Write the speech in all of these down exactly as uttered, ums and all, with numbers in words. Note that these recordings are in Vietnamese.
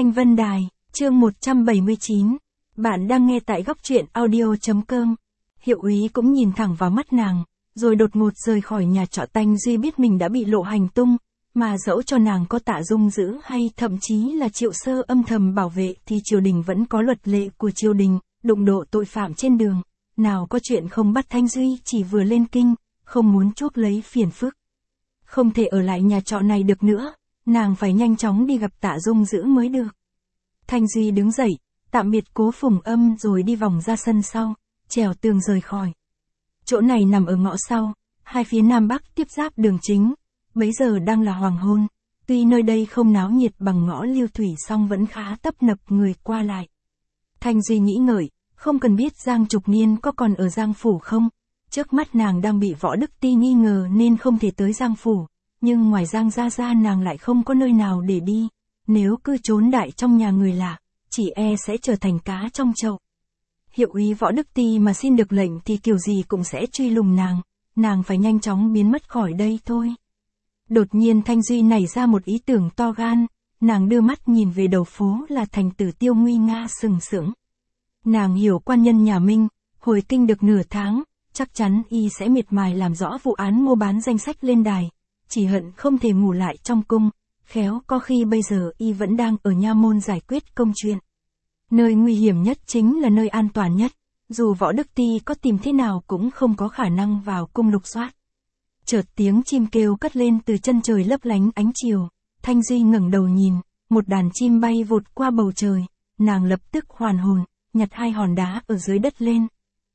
Thanh Vân Đài, chương một trăm bảy mươi chín. Bạn đang nghe tại góc truyện audio chấm com. Hiệu úy cũng nhìn thẳng vào mắt nàng, rồi đột ngột rời khỏi nhà trọ. Thanh Duy biết mình đã bị lộ hành tung, mà dẫu cho nàng có Tạ Dung giữ hay thậm chí là Triệu Sơ âm thầm bảo vệ thì triều đình vẫn có luật lệ của triều đình, đụng độ tội phạm trên đường. Nào có chuyện không bắt. Thanh Duy chỉ vừa lên kinh, không muốn chuốc lấy phiền phức. Không thể ở lại nhà trọ này được nữa, nàng phải nhanh chóng đi gặp Tạ Dung giữ mới được. Thanh Duy đứng dậy, tạm biệt Cố Phùng Âm rồi đi vòng ra sân sau, trèo tường rời khỏi. Chỗ này nằm ở ngõ sau, hai phía nam bắc tiếp giáp đường chính, bấy giờ đang là hoàng hôn, tuy nơi đây không náo nhiệt bằng ngõ Liêu Thủy song vẫn khá tấp nập người qua lại. Thanh Duy nghĩ ngợi, không cần biết Giang Trục Niên có còn ở Giang Phủ không, trước mắt nàng đang bị Võ Đức Ti nghi ngờ nên không thể tới Giang Phủ, nhưng ngoài Giang gia ra nàng lại không có nơi nào để đi, nếu cứ trốn đại trong nhà người lạ, chỉ e sẽ trở thành cá trong chậu. Hiệu úy Võ Đức Ti mà xin được lệnh thì kiểu gì cũng sẽ truy lùng nàng, nàng phải nhanh chóng biến mất khỏi đây thôi. Đột nhiên Thanh Duy nảy ra một ý tưởng to gan, nàng đưa mắt nhìn về đầu phố là thành Tử Tiêu nguy nga sừng sững. Nàng hiểu quan nhân nhà Minh, hồi kinh được nửa tháng, chắc chắn y sẽ miệt mài làm rõ vụ án mua bán danh sách lên đài, chỉ hận không thể ngủ lại trong cung, khéo có khi bây giờ y vẫn đang ở nha môn giải quyết công chuyện. Nơi nguy hiểm nhất chính là nơi an toàn nhất, dù Võ Đức Ti có tìm thế nào cũng không có khả năng vào cung lục soát. Chợt tiếng chim kêu cất lên từ chân trời lấp lánh ánh chiều, Thanh Duy ngẩng đầu nhìn, một đàn chim bay vụt qua bầu trời, nàng lập tức hoàn hồn, nhặt hai hòn đá ở dưới đất lên.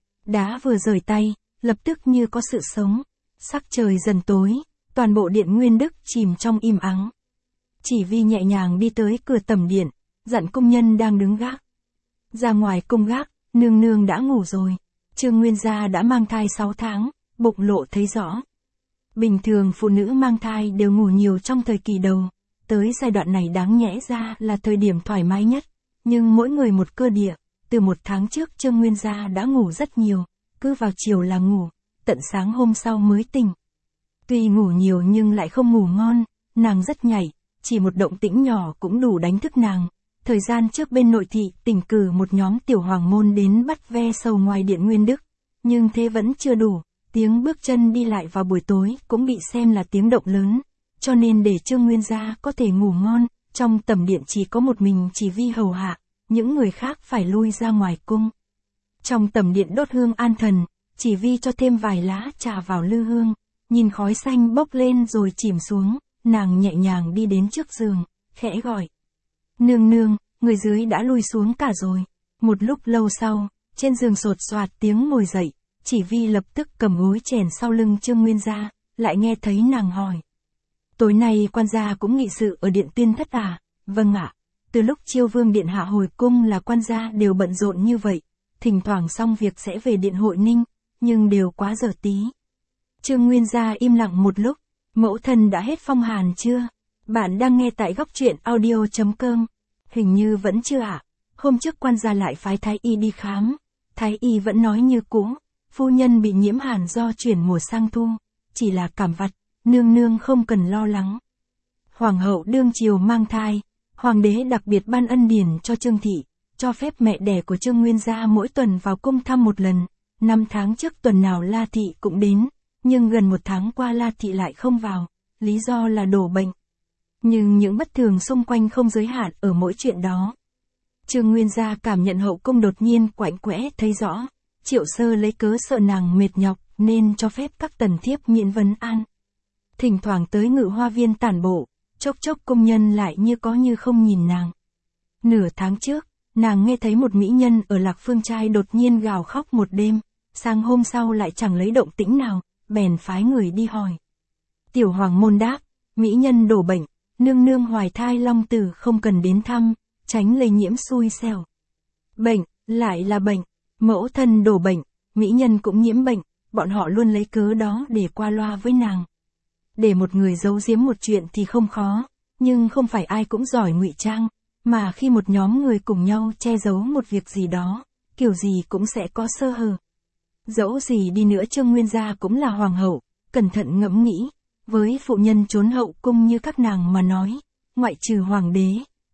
Đá vừa rời tay, lập tức như có sự sống, sắc trời dần tối, toàn bộ điện Nguyên Đức chìm trong im ắng. Chỉ Vi nhẹ nhàng đi tới cửa tẩm điện, dặn công nhân đang đứng gác. Ra ngoài cung gác, nương nương đã ngủ rồi, Trương Nguyên gia đã mang thai sáu tháng, bụng lộ thấy rõ. Bình thường phụ nữ mang thai đều ngủ nhiều trong thời kỳ đầu, tới giai đoạn này đáng nhẽ ra là thời điểm thoải mái nhất, nhưng mỗi người một cơ địa, từ một tháng trước Trương Nguyên gia đã ngủ rất nhiều, cứ vào chiều là ngủ, tận sáng hôm sau mới tỉnh. Tuy ngủ nhiều nhưng lại không ngủ ngon, nàng rất nhạy, chỉ một động tĩnh nhỏ cũng đủ đánh thức nàng. Thời gian trước bên nội thị tỉnh cử một nhóm tiểu hoàng môn đến bắt ve sầu ngoài điện Nguyên Đức, nhưng thế vẫn chưa đủ, tiếng bước chân đi lại vào buổi tối cũng bị xem là tiếng động lớn, cho nên để Trương Nguyên gia có thể ngủ ngon, trong tẩm điện chỉ có một mình Chỉ Vi hầu hạ, những người khác phải lui ra ngoài cung. Trong tẩm điện đốt hương an thần, Chỉ Vi cho thêm vài lá trà vào lư hương, nhìn khói xanh bốc lên rồi chìm xuống, nàng nhẹ nhàng đi đến trước giường, khẽ gọi. Nương nương, người dưới đã lui xuống cả rồi. Một lúc lâu sau, trên giường sột soạt tiếng ngồi dậy, Chỉ Vi lập tức cầm gối chèn sau lưng Trương Nguyên gia, lại nghe thấy nàng hỏi. Tối nay quan gia cũng nghị sự ở điện Tuyên Thất à? Vâng ạ. Từ lúc Chiêu Vương điện hạ hồi cung là quan gia đều bận rộn như vậy, thỉnh thoảng xong việc sẽ về điện Hội Ninh, nhưng đều quá giờ tí. Trương Nguyên gia im lặng một lúc, mẫu thân đã hết phong hàn chưa? Bạn đang nghe tại góc truyện audio chấm com. Hình như vẫn chưa ạ. À? Hôm trước quan gia lại phái thái y đi khám, thái y vẫn nói như cũ, phu nhân bị nhiễm hàn do chuyển mùa sang thu, chỉ là cảm vặt, nương nương không cần lo lắng. Hoàng hậu đương triều mang thai, hoàng đế đặc biệt ban ân điển cho Trương thị, cho phép mẹ đẻ của Trương Nguyên gia mỗi tuần vào cung thăm một lần. Năm tháng trước tuần nào La thị cũng đến, nhưng gần một tháng qua La thị lại không vào, lý do là đổ bệnh. Nhưng những bất thường xung quanh không giới hạn ở mỗi chuyện đó. Trương Nguyên gia cảm nhận hậu cung đột nhiên quạnh quẽ thấy rõ, Triệu Sơ lấy cớ sợ nàng mệt nhọc nên cho phép các tần thiếp miễn vấn an. Thỉnh thoảng tới Ngự Hoa viên tản bộ, chốc chốc công nhân lại như có như không nhìn nàng. Nửa tháng trước, nàng nghe thấy một mỹ nhân ở Lạc Phương Trai đột nhiên gào khóc một đêm, sang hôm sau lại chẳng lấy động tĩnh nào, bèn phái người đi hỏi. Tiểu hoàng môn đáp, mỹ nhân đổ bệnh, nương nương hoài thai long tử không cần đến thăm, tránh lây nhiễm xui xẻo. Bệnh, lại là bệnh, mẫu thân đổ bệnh, mỹ nhân cũng nhiễm bệnh, bọn họ luôn lấy cớ đó để qua loa với nàng. Để một người giấu giếm một chuyện thì không khó, nhưng không phải ai cũng giỏi ngụy trang, mà khi một nhóm người cùng nhau che giấu một việc gì đó, kiểu gì cũng sẽ có sơ hở. Dẫu gì đi nữa Trương Nguyên gia cũng là hoàng hậu, cẩn thận ngẫm nghĩ, với phụ nhân trốn hậu cung như các nàng mà nói, ngoại trừ hoàng đế,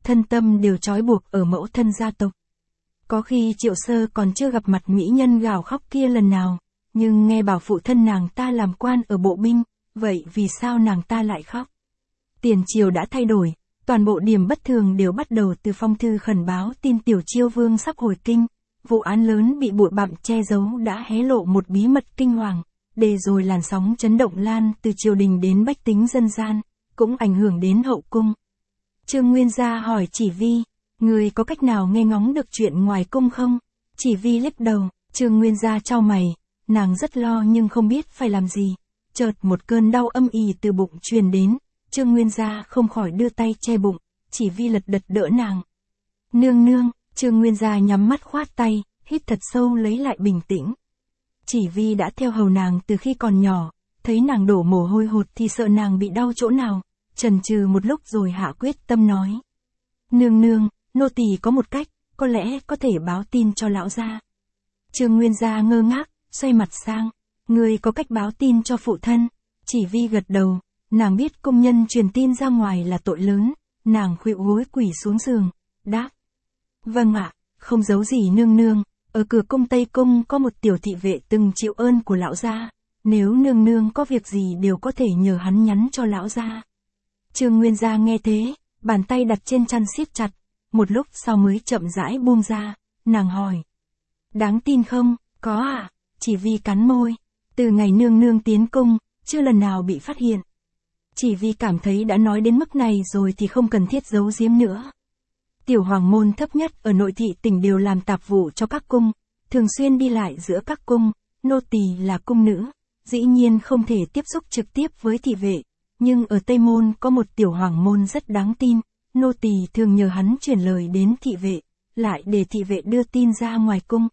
thân tâm đều trói buộc ở mẫu thân gia tộc. Có khi Triệu Sơ còn chưa gặp mặt mỹ nhân gào khóc kia lần nào, nhưng nghe bảo phụ thân nàng ta làm quan ở bộ binh, vậy vì sao nàng ta lại khóc? Tiền triều đã thay đổi, toàn bộ điểm bất thường đều bắt đầu từ phong thư khẩn báo tin Tiểu Chiêu Vương sắp hồi kinh, vụ án lớn bị bụi bặm che giấu đã hé lộ một bí mật kinh hoàng, để rồi làn sóng chấn động lan từ triều đình đến bách tính dân gian, cũng ảnh hưởng đến hậu cung. Trương Nguyên Gia hỏi Chỉ Vi, người có cách nào nghe ngóng được chuyện ngoài cung không? Chỉ Vi lắc đầu, Trương Nguyên Gia chau mày, nàng rất lo nhưng không biết phải làm gì. Chợt một cơn đau âm ỉ từ bụng truyền đến, Trương Nguyên Gia không khỏi đưa tay che bụng, Chỉ Vi lật đật đỡ nàng. Nương nương, Trương Nguyên Gia nhắm mắt khoát tay, hít thật sâu lấy lại bình tĩnh. Chỉ Vi đã theo hầu nàng từ khi còn nhỏ, thấy nàng đổ mồ hôi hột thì sợ nàng bị đau chỗ nào, chần chừ một lúc rồi hạ quyết tâm nói. Nương nương, nô tỳ có một cách, có lẽ có thể báo tin cho lão gia. Trương Nguyên Gia ngơ ngác, xoay mặt sang, người có cách báo tin cho phụ thân? Chỉ Vi gật đầu, nàng biết công nhân truyền tin ra ngoài là tội lớn, nàng khuỵu gối quỳ xuống giường, đáp. Vâng ạ, không giấu gì nương nương, ở cửa cung Tây Cung có một tiểu thị vệ từng chịu ơn của lão gia, nếu nương nương có việc gì đều có thể nhờ hắn nhắn cho lão gia. Trương Nguyên Gia nghe thế, bàn tay đặt trên chăn siết chặt, một lúc sau mới chậm rãi buông ra, nàng hỏi. Đáng tin không? Có ạ, à? Chỉ Vi cắn môi, từ ngày nương nương tiến cung, chưa lần nào bị phát hiện. Chỉ Vi cảm thấy đã nói đến mức này rồi thì không cần thiết giấu giếm nữa. Tiểu hoàng môn thấp nhất ở nội thị tỉnh đều làm tạp vụ cho các cung, thường xuyên đi lại giữa các cung, nô tỳ là cung nữ, dĩ nhiên không thể tiếp xúc trực tiếp với thị vệ, nhưng ở Tây Môn có một tiểu hoàng môn rất đáng tin, nô tỳ thường nhờ hắn truyền lời đến thị vệ, lại để thị vệ đưa tin ra ngoài cung.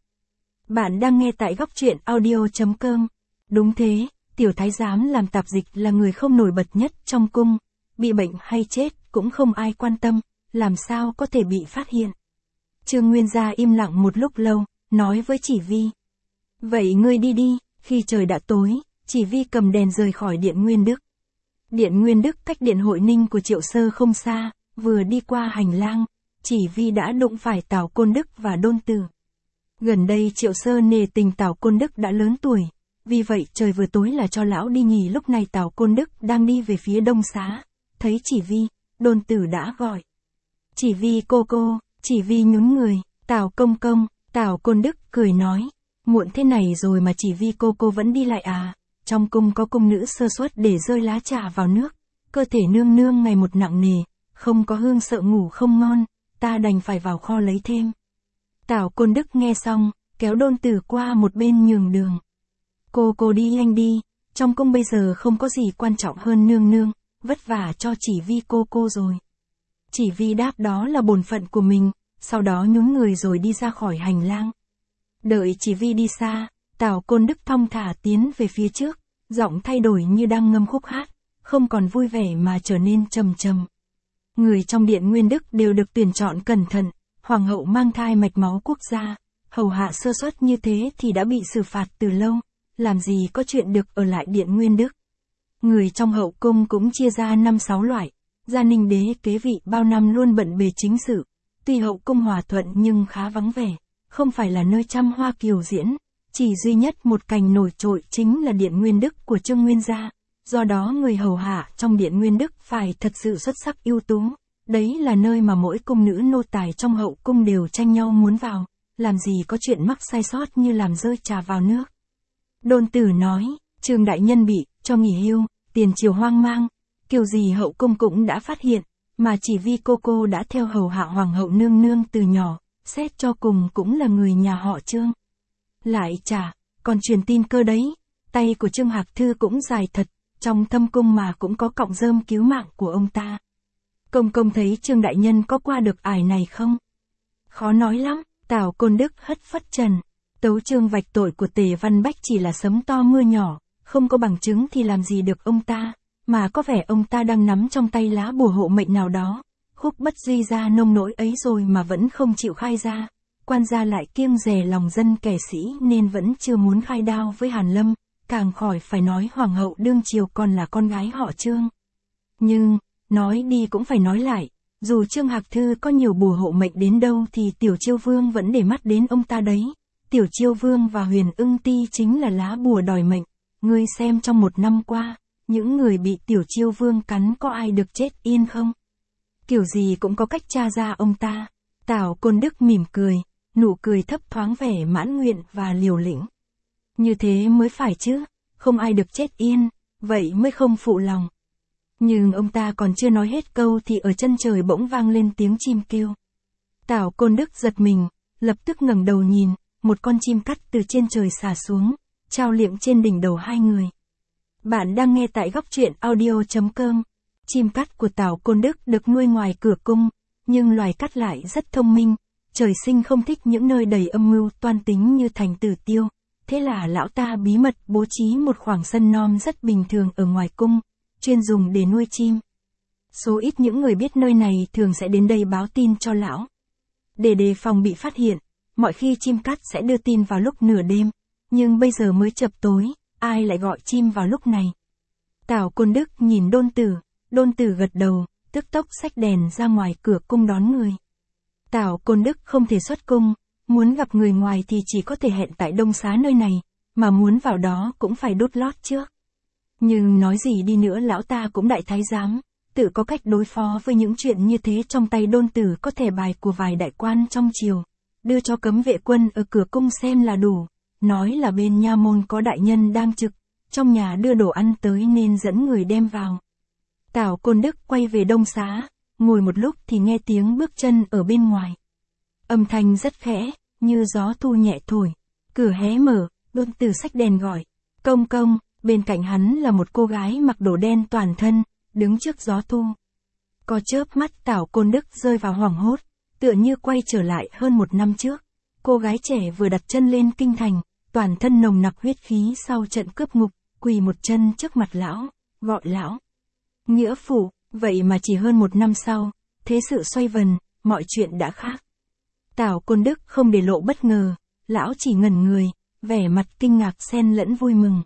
Bạn đang nghe tại góc truyện audio chấm com. Đúng thế, tiểu thái giám làm tạp dịch là người không nổi bật nhất trong cung, bị bệnh hay chết cũng không ai quan tâm, làm sao có thể bị phát hiện. Trương Nguyên Gia im lặng một lúc lâu, nói với Chỉ Vi. Vậy ngươi đi đi, khi trời đã tối, Chỉ Vi cầm đèn rời khỏi điện Nguyên Đức. Điện Nguyên Đức cách điện Hội Ninh của Triệu Sơ không xa, vừa đi qua hành lang, Chỉ Vi đã đụng phải Tào Côn Đức và Đôn Tử. Gần đây Triệu Sơ nề tình Tào Côn Đức đã lớn tuổi, vì vậy trời vừa tối là cho lão đi nghỉ. Lúc này Tào Côn Đức đang đi về phía đông xá, thấy Chỉ Vi, Đôn Tử đã gọi. Chỉ Vi cô cô, Chỉ Vi nhún người, Tào công công, Tào Côn Đức cười nói, muộn thế này rồi mà Chỉ Vi cô cô vẫn đi lại à, trong cung có cung nữ sơ suất để rơi lá trà vào nước, cơ thể nương nương ngày một nặng nề, không có hương sợ ngủ không ngon, ta đành phải vào kho lấy thêm. Tào Côn Đức nghe xong, kéo Đôn Tử qua một bên nhường đường. Cô cô đi nhanh đi, trong cung bây giờ không có gì quan trọng hơn nương nương, vất vả cho Chỉ Vi cô cô rồi. Chỉ Vi đáp đó là bổn phận của mình, sau đó nhún người rồi đi ra khỏi hành lang. Đợi Chỉ Vi đi xa, Tào Côn Đức thong thả tiến về phía trước, giọng thay đổi như đang ngâm khúc hát, không còn vui vẻ mà trở nên trầm trầm. Người trong điện Nguyên Đức đều được tuyển chọn cẩn thận, hoàng hậu mang thai mạch máu quốc gia, hầu hạ sơ suất như thế thì đã bị xử phạt từ lâu, làm gì có chuyện được ở lại điện Nguyên Đức. Người trong hậu cung cũng chia ra năm sáu loại, Gia Ninh đế kế vị bao năm luôn bận bề chính sự, tuy hậu cung hòa thuận nhưng khá vắng vẻ, không phải là nơi trăm hoa kiều diễn, chỉ duy nhất một cành nổi trội chính là điện Nguyên Đức của Trương Nguyên Gia, do đó người hầu hạ trong điện Nguyên Đức phải thật sự xuất sắc ưu tú, đấy là nơi mà mỗi cung nữ nô tài trong hậu cung đều tranh nhau muốn vào, làm gì có chuyện mắc sai sót như làm rơi trà vào nước. Đôn Tử nói, Trương đại nhân bị cho nghỉ hưu, tiền triều hoang mang, kiểu gì hậu cung cũng đã phát hiện, mà Chỉ Vi cô cô đã theo hầu hạ hoàng hậu nương nương từ nhỏ, xét cho cùng cũng là người nhà họ Trương. Lại chả, còn truyền tin cơ đấy, tay của Trương Hạc Thư cũng dài thật, trong thâm cung mà cũng có cọng rơm cứu mạng của ông ta. Công công thấy Trương đại nhân có qua được ải này không? Khó nói lắm, Tào Côn Đức hất phất trần. Tấu chương vạch tội của Tề Văn Bách chỉ là sấm to mưa nhỏ, không có bằng chứng thì làm gì được ông ta, mà có vẻ ông ta đang nắm trong tay lá bùa hộ mệnh nào đó. Khúc Bất Duy ra nông nỗi ấy rồi mà vẫn không chịu khai ra, quan gia lại kiêng dè lòng dân kẻ sĩ nên vẫn chưa muốn khai đao với Hàn Lâm, càng khỏi phải nói hoàng hậu đương triều còn là con gái họ Trương. Nhưng, nói đi cũng phải nói lại, Dù Trương Hạc Thư có nhiều bùa hộ mệnh đến đâu thì Tiểu Chiêu Vương vẫn để mắt đến ông ta đấy. Tiểu Chiêu Vương và Huyền Ưng Ti chính là lá bùa đòi mệnh. Ngươi xem trong một năm qua, những người bị Tiểu Chiêu Vương cắn có ai được chết yên không? Kiểu gì cũng có cách tra ra ông ta. Tào Côn Đức mỉm cười, nụ cười thấp thoáng vẻ mãn nguyện và liều lĩnh. Như thế mới phải chứ, không ai được chết yên, vậy mới không phụ lòng. Nhưng ông ta còn chưa nói hết câu thì ở chân trời bỗng vang lên tiếng chim kêu. Tào Côn Đức giật mình, lập tức ngẩng đầu nhìn, một con chim cắt từ trên trời xả xuống, trao liệm trên đỉnh đầu hai người. Bạn đang nghe tại góc truyện audio chấm com. Chim cắt của Tào Côn Đức được nuôi ngoài cửa cung, nhưng loài cắt lại rất thông minh, trời sinh không thích những nơi đầy âm mưu toan tính như thành Tử Tiêu. Thế là lão ta bí mật bố trí một khoảng sân non rất bình thường ở ngoài cung, chuyên dùng để nuôi chim. Số ít những người biết nơi này thường sẽ đến đây báo tin cho lão. Để đề phòng bị phát hiện, mọi khi chim cắt sẽ đưa tin vào lúc nửa đêm, nhưng bây giờ mới chập tối, ai lại gọi chim vào lúc này. Tào Côn Đức nhìn Đôn Tử, Đôn Tử gật đầu, tức tốc xách đèn ra ngoài cửa cung đón người. Tào Côn Đức không thể xuất cung, muốn gặp người ngoài thì chỉ có thể hẹn tại Đông Xá nơi này, mà muốn vào đó cũng phải đốt lót trước. Nhưng nói gì đi nữa lão ta cũng đại thái giám, tự có cách đối phó với những chuyện như thế. Trong tay Đôn Tử có thẻ bài của vài đại quan trong triều, đưa cho cấm vệ quân ở cửa cung xem là đủ, nói là bên nha môn có đại nhân đang trực, trong nhà đưa đồ ăn tới nên dẫn người đem vào. Tào Côn Đức quay về Đông Xá, ngồi một lúc thì nghe tiếng bước chân ở bên ngoài. Âm thanh rất khẽ, như gió thu nhẹ thổi. Cửa hé mở, Đôn Tử xách đèn gọi. Công công, bên cạnh hắn là một cô gái mặc đồ đen toàn thân, đứng trước gió thu. Có chớp mắt Tào Côn Đức rơi vào hoảng hốt, tựa như quay trở lại hơn một năm trước. Cô gái trẻ vừa đặt chân lên kinh thành, toàn thân nồng nặc huyết khí sau trận cướp ngục, quỳ một chân trước mặt lão, gọi lão. Nghĩa phụ, vậy mà chỉ hơn một năm sau, thế sự xoay vần, mọi chuyện đã khác. Tào Côn Đức không để lộ bất ngờ, lão chỉ ngẩn người, vẻ mặt kinh ngạc xen lẫn vui mừng.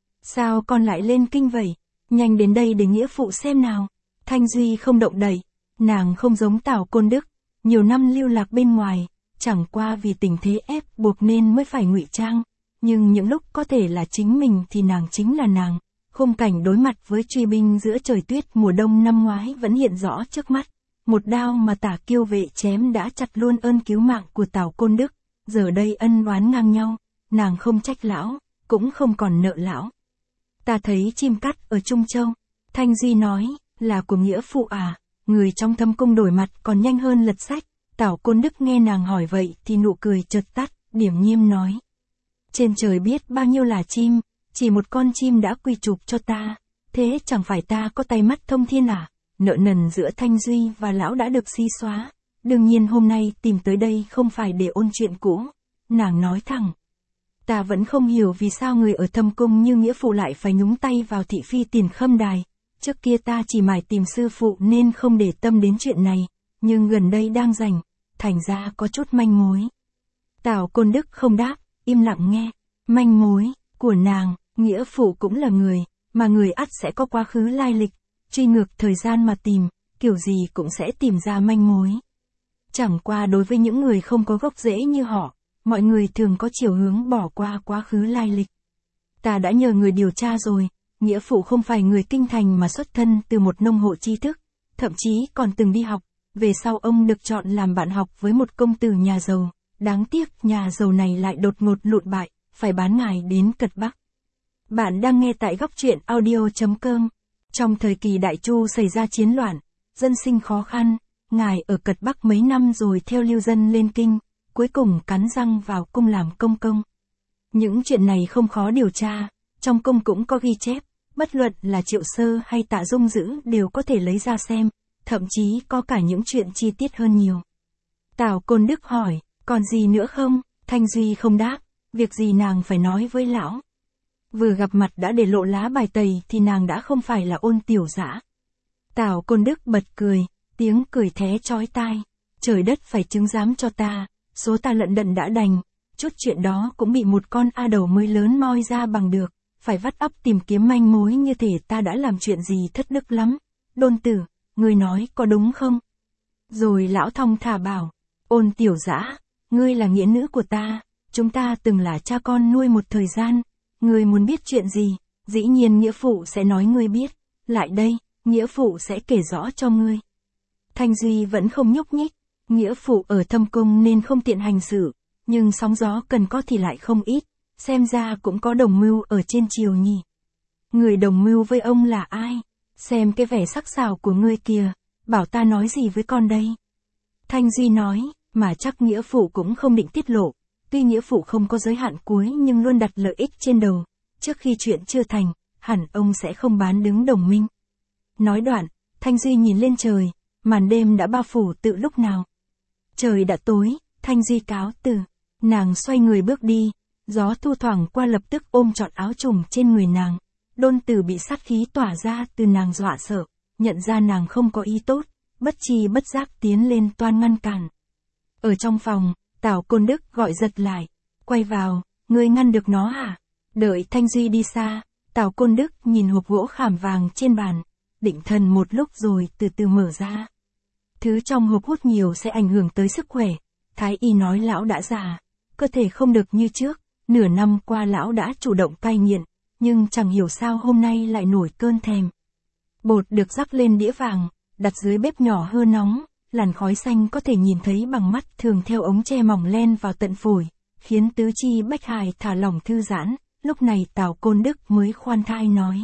Sao con lại lên kinh vậy? Nhanh đến đây để nghĩa phụ xem nào. Thanh Duy không động đậy, nàng không giống Tào Côn Đức, nhiều năm lưu lạc bên ngoài, chẳng qua vì tình thế ép buộc nên mới phải ngụy trang, nhưng những lúc có thể là chính mình thì nàng chính là nàng. Khung cảnh đối mặt với truy binh giữa trời tuyết mùa đông năm ngoái vẫn hiện rõ trước mắt. Một đao mà Tả Kiêu Vệ chém đã chặt luôn ơn cứu mạng của Tào Côn Đức, giờ đây ân oán ngang nhau, nàng không trách lão, cũng không còn nợ lão. Ta thấy chim cắt ở Trung Châu, Thanh Duy nói, là của nghĩa phụ à, người trong thâm cung đổi mặt còn nhanh hơn lật sách. Tào Côn Đức nghe nàng hỏi vậy thì nụ cười chợt tắt, điềm nhiên nói. Trên trời biết bao nhiêu là chim, chỉ một con chim đã quy chụp cho ta, thế chẳng phải ta có tay mắt thông thiên à? Nợ nần giữa Thanh Duy và lão đã được xi xóa, đương nhiên hôm nay tìm tới đây không phải để ôn chuyện cũ. Nàng nói thẳng. Ta vẫn không hiểu vì sao người ở thâm cung như nghĩa phụ lại phải nhúng tay vào thị phi Tiền Khâm Đài. Trước kia ta chỉ mải tìm sư phụ nên không để tâm đến chuyện này, nhưng gần đây đang rảnh, thành ra có chút manh mối. Tào Côn Đức không đáp, im lặng nghe. Manh mối của nàng, nghĩa phụ cũng là người, mà người ắt sẽ có quá khứ lai lịch, truy ngược thời gian mà tìm, kiểu gì cũng sẽ tìm ra manh mối. Chẳng qua đối với những người không có gốc rễ như họ, mọi người thường có chiều hướng bỏ qua quá khứ lai lịch. Ta đã nhờ người điều tra rồi, nghĩa phụ không phải người kinh thành mà xuất thân từ một nông hộ tri thức, thậm chí còn từng đi học, về sau ông được chọn làm bạn học với một công tử nhà giàu, đáng tiếc nhà giàu này lại đột ngột lụn bại, phải bán ngài đến Cật Bắc. Bạn đang nghe tại góc truyện audio chấm com. Trong thời kỳ Đại Chu xảy ra chiến loạn, dân sinh khó khăn, ngài ở Cật Bắc mấy năm rồi theo lưu dân lên kinh, cuối cùng cắn răng vào cung làm công công. Những chuyện này không khó điều tra, trong cung cũng có ghi chép, bất luận là Triệu Sơ hay Tạ Dung Dữ đều có thể lấy ra xem, thậm chí có cả những chuyện chi tiết hơn nhiều. Tào Côn Đức hỏi, còn gì nữa không? Thanh Duy không đáp, việc gì nàng phải nói với lão. Vừa gặp mặt đã để lộ lá bài tẩy thì nàng đã không phải là Ôn tiểu dã. Tào Côn Đức bật cười, tiếng cười thé chói tai. Trời đất phải chứng giám cho ta, số ta lận đận đã đành, chút chuyện đó cũng bị một con a đầu mới lớn moi ra bằng được, phải vắt óc tìm kiếm manh mối như thể ta đã làm chuyện gì thất đức lắm. Đôn tử, người nói có đúng không? Rồi lão thong thả bảo, Ôn Tiểu Dã, ngươi là nghĩa nữ của ta, chúng ta từng là cha con nuôi một thời gian, ngươi muốn biết chuyện gì, dĩ nhiên nghĩa phụ sẽ nói ngươi biết, lại đây, nghĩa phụ sẽ kể rõ cho ngươi. Thanh Duy vẫn không nhúc nhích, nghĩa phụ ở thâm cung nên không tiện hành xử, nhưng sóng gió cần có thì lại không ít, xem ra cũng có đồng mưu ở trên triều nhỉ. Người đồng mưu với ông là ai? Xem cái vẻ sắc sảo của ngươi kìa, bảo ta nói gì với con đây? Thanh Duy nói, mà chắc nghĩa phụ cũng không định tiết lộ, tuy nghĩa phụ không có giới hạn cuối nhưng luôn đặt lợi ích trên đầu, trước khi chuyện chưa thành, hẳn ông sẽ không bán đứng đồng minh. Nói đoạn, Thanh Duy nhìn lên trời, màn đêm đã bao phủ từ lúc nào. Trời đã tối, Thanh Duy cáo từ, nàng xoay người bước đi, gió thu thoảng qua lập tức ôm trọn áo trùm trên người nàng. Đôn Tử bị sát khí tỏa ra từ nàng dọa sợ, nhận ra nàng không có ý tốt, bất chi bất giác tiến lên toan ngăn cản. Ở trong phòng, Tào Côn Đức gọi giật lại, quay vào, ngươi ngăn được nó hả? Đợi Thanh Duy đi xa, Tào Côn Đức nhìn hộp gỗ khảm vàng trên bàn, định thần một lúc rồi từ từ mở ra. Thứ trong hộp hút nhiều sẽ ảnh hưởng tới sức khỏe, Thái y nói lão đã già, cơ thể không được như trước, nửa năm qua lão đã chủ động cai nghiện, nhưng chẳng hiểu sao hôm nay lại nổi cơn thèm. Bột được rắc lên đĩa vàng, đặt dưới bếp nhỏ hơ nóng, làn khói xanh có thể nhìn thấy bằng mắt thường theo ống tre mỏng len vào tận phổi, khiến tứ chi bách hài thả lỏng thư giãn, lúc này Tào Côn Đức mới khoan thai nói.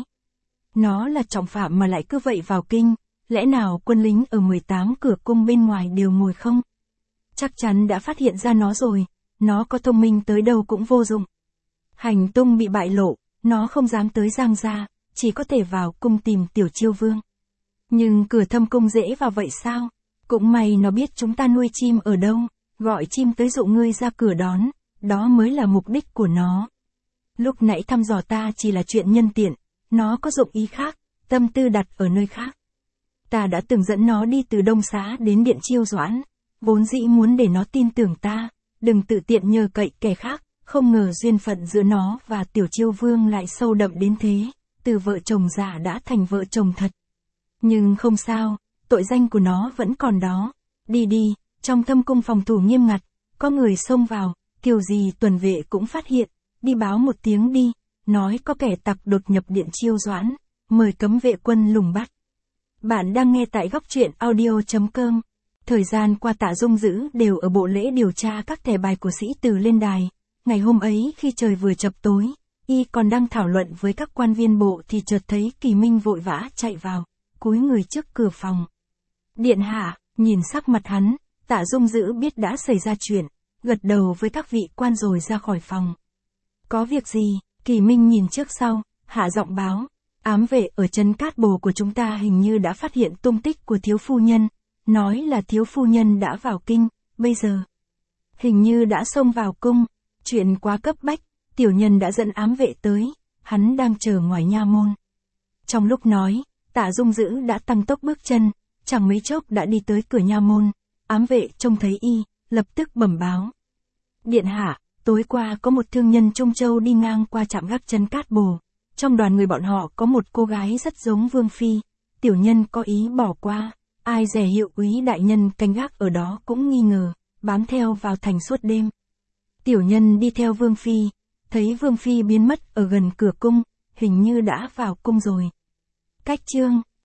Nó là trọng phạm mà lại cứ vậy vào kinh, lẽ nào quân lính ở mười tám cửa cung bên ngoài đều ngồi không? Chắc chắn đã phát hiện ra nó rồi, nó có thông minh tới đâu cũng vô dụng. Hành tung bị bại lộ, nó không dám tới Giang gia, chỉ có thể vào cung tìm Tiểu Chiêu Vương. Nhưng cửa thâm cung dễ vào vậy sao? Cũng may nó biết chúng ta nuôi chim ở đâu, gọi chim tới dụ ngươi ra cửa đón, đó mới là mục đích của nó. Lúc nãy thăm dò ta chỉ là chuyện nhân tiện, nó có dụng ý khác, tâm tư đặt ở nơi khác. Ta đã từng dẫn nó đi từ Đông Xá đến Điện Chiêu Doãn, vốn dĩ muốn để nó tin tưởng ta, đừng tự tiện nhờ cậy kẻ khác, không ngờ duyên phận giữa nó và Tiểu Chiêu Vương lại sâu đậm đến thế, từ vợ chồng giả đã thành vợ chồng thật. Nhưng không sao, tội danh của nó vẫn còn đó. Đi đi, trong thâm cung phòng thủ nghiêm ngặt, có người xông vào, kiểu gì tuần vệ cũng phát hiện, đi báo một tiếng đi, nói có kẻ tặc đột nhập Điện Chiêu Doãn, mời cấm vệ quân lùng bắt. Bạn đang nghe tại góc truyện audio chấm com. Thời gian qua Tạ Dung Dữ đều ở bộ lễ điều tra các thẻ bài của sĩ tử lên đài. Ngày hôm ấy khi trời vừa chập tối, y còn đang thảo luận với các quan viên bộ thì chợt thấy Kỳ Minh vội vã chạy vào, cúi người trước cửa phòng. Điện hạ, nhìn sắc mặt hắn, Tạ Dung Dữ biết đã xảy ra chuyện, gật đầu với các vị quan rồi ra khỏi phòng. Có việc gì? Kỳ Minh nhìn trước sau, hạ giọng báo, ám vệ ở trấn Cát Bồ của chúng ta hình như đã phát hiện tung tích của thiếu phu nhân, nói là thiếu phu nhân đã vào kinh, bây giờ hình như đã xông vào cung, chuyện quá cấp bách, tiểu nhân đã dẫn ám vệ tới, hắn đang chờ ngoài nha môn. Trong lúc nói, Tạ Dung Dữ đã tăng tốc bước chân, chẳng mấy chốc đã đi tới cửa nha môn, ám vệ trông thấy y, lập tức bẩm báo. Điện hạ, tối qua có một thương nhân Trung Châu đi ngang qua trạm gác trấn Cát Bồ, trong đoàn người bọn họ có một cô gái rất giống Vương Phi, tiểu nhân có ý bỏ qua, ai dè hiệu úy đại nhân canh gác ở đó cũng nghi ngờ, bám theo vào thành suốt đêm. Tiểu nhân đi theo Vương Phi, thấy Vương Phi biến mất ở gần cửa cung, hình như đã vào cung rồi. Cách chương